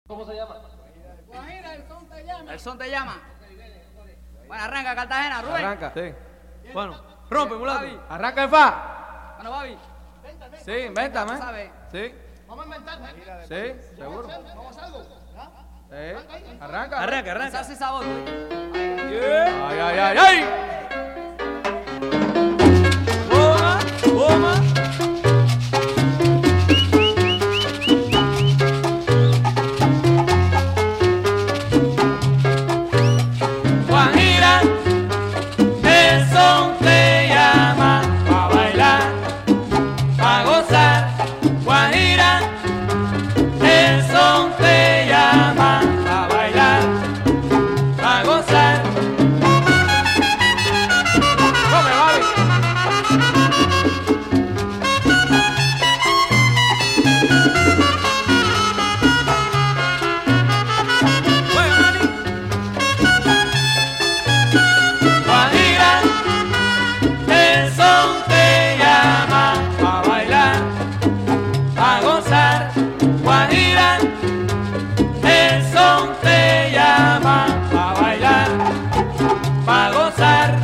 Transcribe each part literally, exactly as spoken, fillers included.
¿Cómo se llama? Guajira, el son te llama. El son te llama. Bueno, arranca Cartagena, Rubén. Arranca. Sí. Bueno, rompe, mulato. Babi. Arranca el fa. Bueno, Babi. Sí, invéntame. ¿Tú sabes? Sí, Vamos a inventar. sí, seguro. Vamos a algo. ¿Ah? Sí. Arranca. Arranca, arranca. Salsa y sabor. Ay, ay, ay, ay. Toma, toma. Guajira, el son te llama pa' bailar, pa' gozar. Guajira, el son te llama pa' bailar, pa' gozar. Come, Babi. Juega, Manny. Guajira, el son te llama pa' bailar, pa' gozar. Guajira, el son te llama pa' bailar, pa' gozar.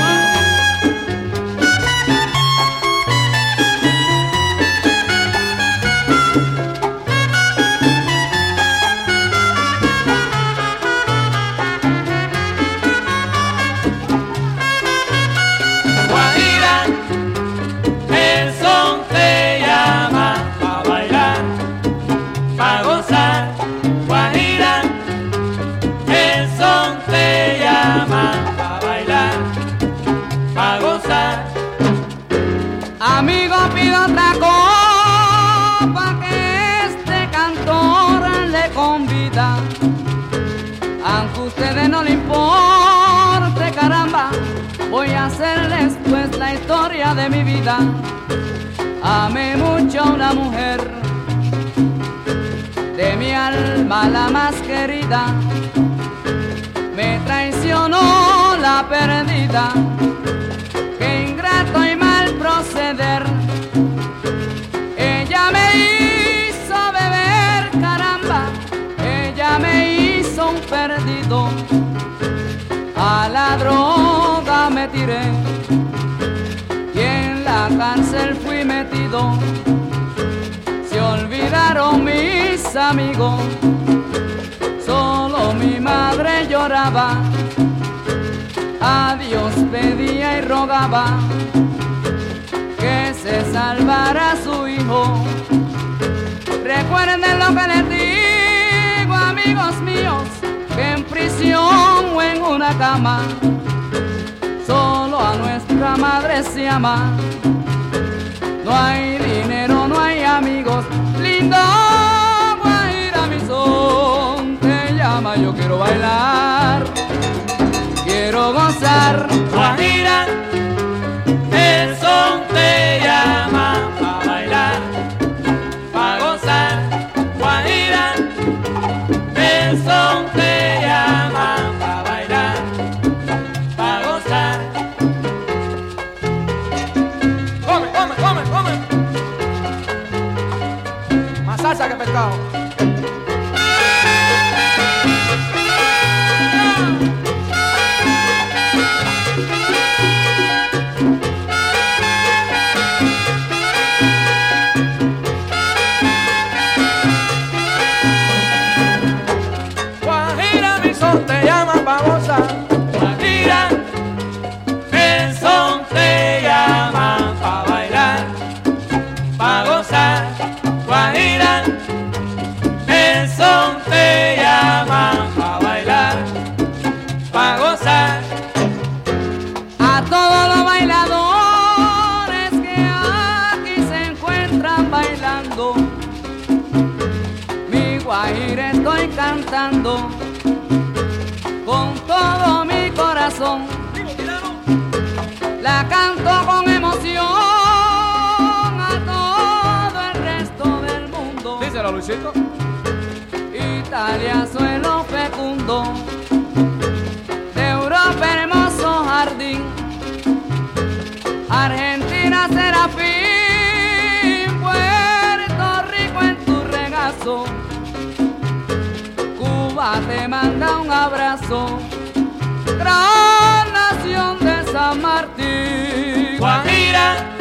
Guajira, el son te llama pa' bailar, pa' gozar. Guajira, el son te llama pa' bailar, pa' gozar. Amigo, pido otra copa que este cantor le convida. Aunque a ustedes no le importe, caramba, voy a hacerles pues la historia de mi vida. Amé mucho a una mujer, de mi alma la más querida. Me traicionó la perdida, qué ingrato y mal proceder. Ella me hizo beber, caramba, ella me hizo un perdido. A la droga me tiré y en la cárcel fui metido. Se olvidaron mis amigos, solo mi madre lloraba. A Dios pedía y rogaba que se salvara su hijo. Recuerden lo que les digo, amigos míos, que en prisión o en una cama solo a nuestra madre se ama. No hay dinero, no hay amigos. Lindo Guajira, mi son te llama. Yo quiero bailar, quiero gozar. Guajira, el son te llama pa' bailar, pa' gozar. Guajira, el son te llama pa' bailar, pa' gozar. Come, come, come, come. Más salsa que pescado. Guajira, mi son te llama pa' gozar. Guajira, el son te llama pa' bailar, pa' gozar. Guajira, el son te llama pa' bailar, pa' gozar. A todos los bailadores que aquí se encuentran bailando, mi guajira estoy cantando con todo mi corazón. La canto con emoción a todo el resto del mundo. Díselo, Luisito. Italia, suelo fecundo, de Europa hermoso jardín. Argentina, Serafín, Puerto Rico en tu regazo. Cuba te manda un abrazo, gran nación de San Martín. Guajira,